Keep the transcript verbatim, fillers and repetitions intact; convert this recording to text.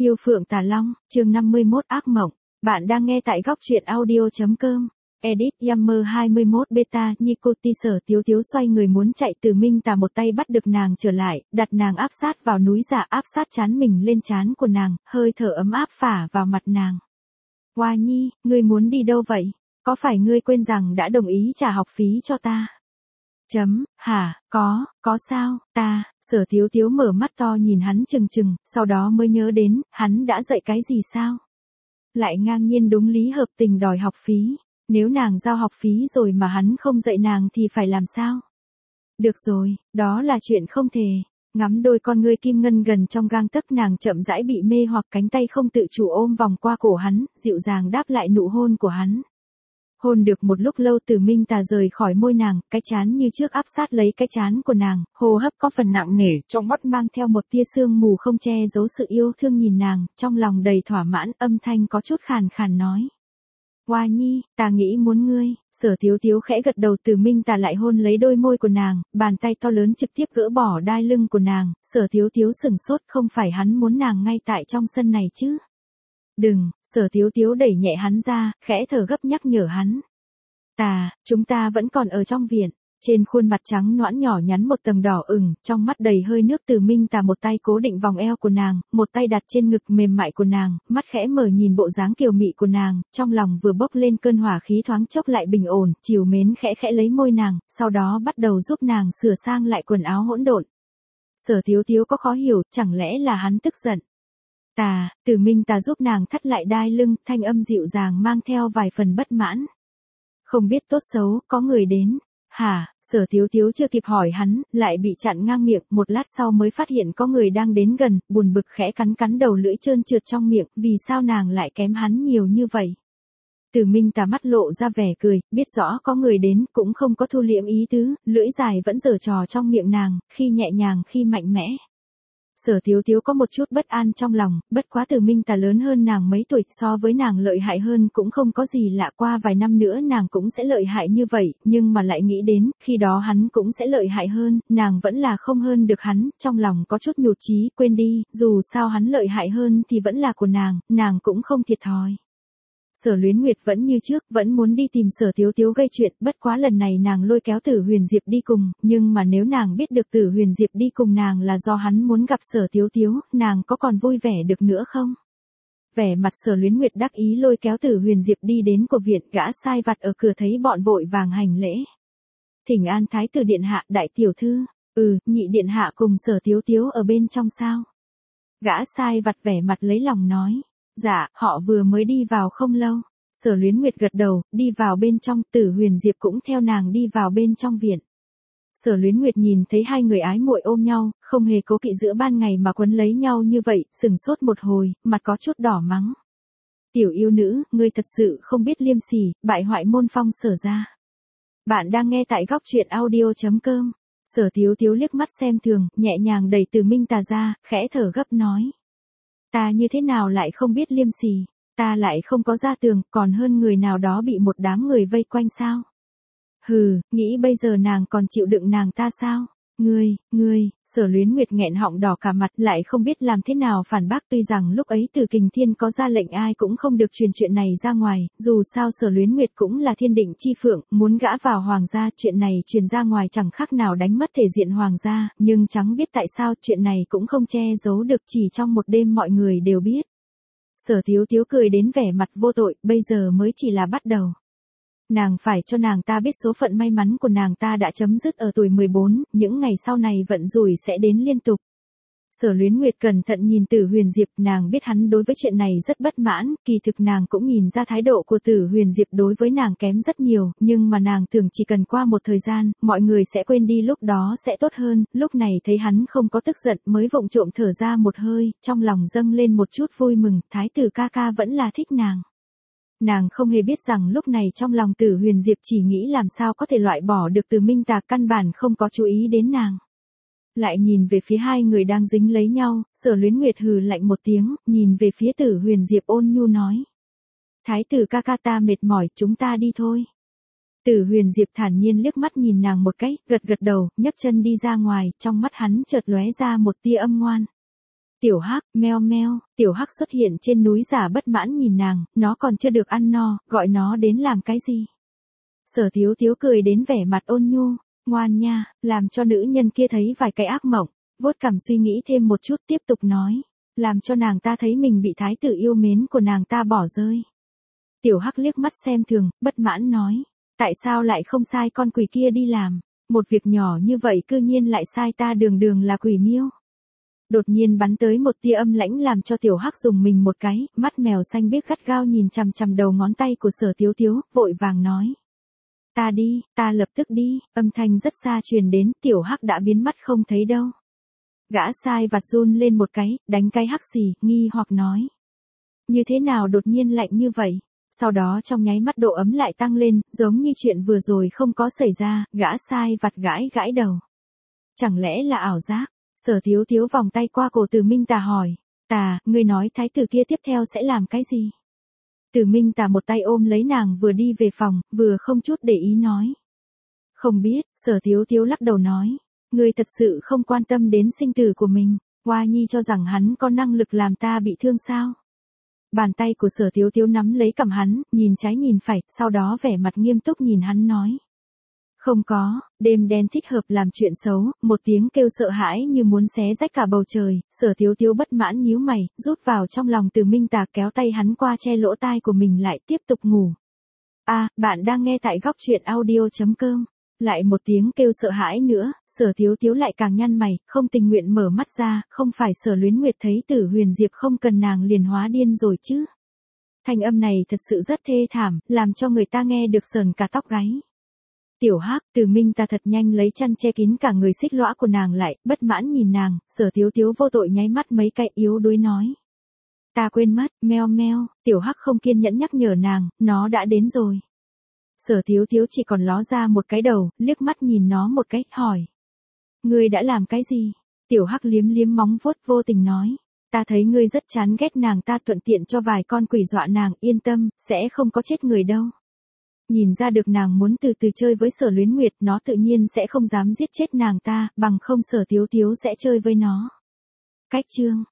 Yêu Phượng Tà Long, chương năm mươi mốt ác mộng. Bạn đang nghe tại góc truyện audio.com. Edit Yammer hai mươi mốt Beta Nico Teaser. Tiếu Tiếu xoay người muốn chạy, Từ Minh Tà một tay bắt được nàng trở lại, đặt nàng áp sát vào núi giả, áp sát trán mình lên trán của nàng, hơi thở ấm áp phả vào mặt nàng. Hoa Nhi, ngươi muốn đi đâu vậy? Có phải ngươi quên rằng đã đồng ý trả học phí cho ta? Chấm, hả, có, có sao, ta, Sở Tiếu Tiếu mở mắt to nhìn hắn chừng chừng, sau đó mới nhớ đến, hắn đã dạy cái gì sao? Lại ngang nhiên đúng lý hợp tình đòi học phí, nếu nàng giao học phí rồi mà hắn không dạy nàng thì phải làm sao? Được rồi, đó là chuyện không thể. Ngắm đôi con ngươi kim ngân gần trong gang tấc, nàng chậm rãi bị mê hoặc, cánh tay không tự chủ ôm vòng qua cổ hắn, dịu dàng đáp lại nụ hôn của hắn. Hôn được một lúc lâu, Từ Minh Tà rời khỏi môi nàng, cái trán như trước áp sát lấy cái trán của nàng, hô hấp có phần nặng nề, trong mắt mang theo một tia sương mù không che giấu sự yêu thương nhìn nàng, trong lòng đầy thỏa mãn, âm thanh có chút khàn khàn nói. Hoa Nhi, ta nghĩ muốn ngươi. Sở Tiếu Tiếu khẽ gật đầu. Từ Minh Tà lại hôn lấy đôi môi của nàng, bàn tay to lớn trực tiếp gỡ bỏ đai lưng của nàng. Sở Tiếu Tiếu sừng sốt, không phải hắn muốn nàng ngay tại trong sân này chứ? Đừng, Sở Tiếu Tiếu đẩy nhẹ hắn ra, khẽ thở gấp nhắc nhở hắn. Ta, chúng ta vẫn còn ở trong viện. Trên khuôn mặt trắng nõn nhỏ nhắn một tầng đỏ ửng, trong mắt đầy hơi nước. Từ Minh Tà một tay cố định vòng eo của nàng, một tay đặt trên ngực mềm mại của nàng, mắt khẽ mở nhìn bộ dáng kiều mị của nàng, trong lòng vừa bốc lên cơn hỏa khí thoáng chốc lại bình ổn, trìu mến khẽ khẽ lấy môi nàng, sau đó bắt đầu giúp nàng sửa sang lại quần áo hỗn độn. Sở Tiếu Tiếu có khó hiểu, chẳng lẽ là hắn tức giận? Ta, Từ Minh Tà giúp nàng thắt lại đai lưng, thanh âm dịu dàng mang theo vài phần bất mãn. Không biết tốt xấu, có người đến. Hả, Sở Tiếu Tiếu chưa kịp hỏi hắn, lại bị chặn ngang miệng, một lát sau mới phát hiện có người đang đến gần, buồn bực khẽ cắn cắn đầu lưỡi trơn trượt trong miệng, vì sao nàng lại kém hắn nhiều như vậy? Từ Minh Tà mắt lộ ra vẻ cười, biết rõ có người đến, cũng không có thu liễm ý tứ, lưỡi dài vẫn giở trò trong miệng nàng, khi nhẹ nhàng khi mạnh mẽ. Sở Tiếu Tiếu có một chút bất an trong lòng, bất quá Từ Minh Tà lớn hơn nàng mấy tuổi, so với nàng lợi hại hơn cũng không có gì lạ, qua vài năm nữa nàng cũng sẽ lợi hại như vậy, nhưng mà lại nghĩ đến, khi đó hắn cũng sẽ lợi hại hơn, nàng vẫn là không hơn được hắn, trong lòng có chút nhụt chí, quên đi, dù sao hắn lợi hại hơn thì vẫn là của nàng, nàng cũng không thiệt thòi. Sở Luyến Nguyệt vẫn như trước, vẫn muốn đi tìm Sở Tiếu Tiếu gây chuyện, bất quá lần này nàng lôi kéo Tử Huyền Diệp đi cùng, nhưng mà nếu nàng biết được Tử Huyền Diệp đi cùng nàng là do hắn muốn gặp Sở Tiếu Tiếu, nàng có còn vui vẻ được nữa không? Vẻ mặt Sở Luyến Nguyệt đắc ý lôi kéo Tử Huyền Diệp đi đến của viện, gã sai vặt ở cửa thấy bọn vội vàng hành lễ. Thỉnh an Thái tử điện hạ, đại tiểu thư. Ừ, nhị điện hạ cùng Sở Tiếu Tiếu ở bên trong sao? Gã sai vặt vẻ mặt lấy lòng nói. Dạ, họ vừa mới đi vào không lâu. Sở Luyến Nguyệt gật đầu, đi vào bên trong, Tử Huyền Diệp cũng theo nàng đi vào bên trong viện. Sở Luyến Nguyệt nhìn thấy hai người ái muội ôm nhau, không hề cố kỵ giữa ban ngày mà quấn lấy nhau như vậy, sừng sốt một hồi, mặt có chút đỏ mắng. Tiểu yêu nữ, ngươi thật sự không biết liêm sỉ, bại hoại môn phong Sở gia. Bạn đang nghe tại góc truyện audio.com. Sở Tiếu Tiếu liếc mắt xem thường, nhẹ nhàng đẩy Từ Minh Tà ra, khẽ thở gấp nói. Ta như thế nào lại không biết liêm sỉ, ta lại không có gia tường, còn hơn người nào đó bị một đám người vây quanh sao? Hừ, nghĩ bây giờ nàng còn chịu đựng nàng ta sao? Ngươi, ngươi, Sở Luyến Nguyệt nghẹn họng đỏ cả mặt, lại không biết làm thế nào phản bác, tuy rằng lúc ấy Từ Kình Thiên có ra lệnh ai cũng không được truyền chuyện này ra ngoài, dù sao Sở Luyến Nguyệt cũng là thiên định chi phượng, muốn gã vào hoàng gia, chuyện này truyền ra ngoài chẳng khác nào đánh mất thể diện hoàng gia, nhưng chẳng biết tại sao chuyện này cũng không che giấu được, chỉ trong một đêm mọi người đều biết. Sở Tiếu Tiếu cười đến vẻ mặt vô tội, bây giờ mới chỉ là bắt đầu. Nàng phải cho nàng ta biết số phận may mắn của nàng ta đã chấm dứt ở tuổi mười bốn, những ngày sau này vận rủi sẽ đến liên tục. Sở Luyến Nguyệt cẩn thận nhìn Tử Huyền Diệp, nàng biết hắn đối với chuyện này rất bất mãn, kỳ thực nàng cũng nhìn ra thái độ của Tử Huyền Diệp đối với nàng kém rất nhiều, nhưng mà nàng tưởng chỉ cần qua một thời gian, mọi người sẽ quên đi, lúc đó sẽ tốt hơn, lúc này thấy hắn không có tức giận mới vụng trộm thở ra một hơi, trong lòng dâng lên một chút vui mừng, thái tử ca ca vẫn là thích nàng. Nàng không hề biết rằng lúc này trong lòng Tử Huyền Diệp chỉ nghĩ làm sao có thể loại bỏ được Từ Minh Tà, căn bản không có chú ý đến nàng. Lại nhìn về phía hai người đang dính lấy nhau, Sở Luyến Nguyệt hừ lạnh một tiếng, nhìn về phía Tử Huyền Diệp ôn nhu nói. Thái tử ca ca, ta mệt mỏi, chúng ta đi thôi. Tử Huyền Diệp thản nhiên liếc mắt nhìn nàng một cái, gật gật đầu, nhấc chân đi ra ngoài, trong mắt hắn chợt lóe ra một tia âm ngoan. Tiểu Hắc, meo meo, Tiểu Hắc xuất hiện trên núi giả bất mãn nhìn nàng, nó còn chưa được ăn no, gọi nó đến làm cái gì? Sở Thiếu Thiếu cười đến vẻ mặt ôn nhu, ngoan nha, làm cho nữ nhân kia thấy vài cái ác mộng, vuốt cằm suy nghĩ thêm một chút tiếp tục nói, làm cho nàng ta thấy mình bị thái tử yêu mến của nàng ta bỏ rơi. Tiểu Hắc liếc mắt xem thường, bất mãn nói, tại sao lại không sai con quỷ kia đi làm, một việc nhỏ như vậy cư nhiên lại sai ta đường đường là quỷ miêu. Đột nhiên bắn tới một tia âm lãnh làm cho Tiểu Hắc dùng mình một cái, mắt mèo xanh biếc gắt gao nhìn chằm chằm đầu ngón tay của Sở Thiếu Thiếu, vội vàng nói. Ta đi, ta lập tức đi, âm thanh rất xa truyền đến, Tiểu Hắc đã biến mất không thấy đâu. Gã sai vặt run lên một cái, đánh cái hắc xì, nghi hoặc nói. Như thế nào đột nhiên lạnh như vậy? Sau đó trong nháy mắt độ ấm lại tăng lên, giống như chuyện vừa rồi không có xảy ra, gã sai vặt gãi gãi đầu. Chẳng lẽ là ảo giác? Sở Thiếu Thiếu vòng tay qua cổ Từ Minh Tà hỏi, Tà, ngươi nói thái tử kia tiếp theo sẽ làm cái gì? Từ Minh Tà một tay ôm lấy nàng vừa đi về phòng, vừa không chút để ý nói. Không biết, Sở Thiếu Thiếu lắc đầu nói, ngươi thật sự không quan tâm đến sinh tử của mình, Hoa Nhi cho rằng hắn có năng lực làm ta bị thương sao? Bàn tay của Sở Thiếu Thiếu nắm lấy cằm hắn, nhìn trái nhìn phải, sau đó vẻ mặt nghiêm túc nhìn hắn nói. Không có, đêm đen thích hợp làm chuyện xấu, một tiếng kêu sợ hãi như muốn xé rách cả bầu trời, Sở Thiếu Thiếu bất mãn nhíu mày, rút vào trong lòng Từ Minh Tà kéo tay hắn qua che lỗ tai của mình lại tiếp tục ngủ. À, bạn đang nghe tại góc truyện audio chấm com. Lại một tiếng kêu sợ hãi nữa, Sở Thiếu Thiếu lại càng nhăn mày, không tình nguyện mở mắt ra, không phải Sở Luyến Nguyệt thấy Tử Huyền Diệp không cần nàng liền hóa điên rồi chứ. Thanh âm này thật sự rất thê thảm, làm cho người ta nghe được sờn cả tóc gáy. Tiểu Hắc, Từ Minh Tà thật nhanh lấy chăn che kín cả người xích lõa của nàng lại, bất mãn nhìn nàng, Sở Thiếu Thiếu vô tội nháy mắt mấy cái yếu đuối nói. Ta quên mất, meo meo, Tiểu Hắc không kiên nhẫn nhắc nhở nàng, nó đã đến rồi. Sở Thiếu Thiếu chỉ còn ló ra một cái đầu, liếc mắt nhìn nó một cái, hỏi. Ngươi đã làm cái gì? Tiểu Hắc liếm liếm móng vuốt vô tình nói. Ta thấy ngươi rất chán ghét nàng ta thuận tiện cho vài con quỷ dọa nàng, yên tâm, sẽ không có chết người đâu. Nhìn ra được nàng muốn từ từ chơi với Sở Luyến Nguyệt, nó tự nhiên sẽ không dám giết chết nàng ta, bằng không Sở Thiếu Thiếu sẽ chơi với nó. Cách chương.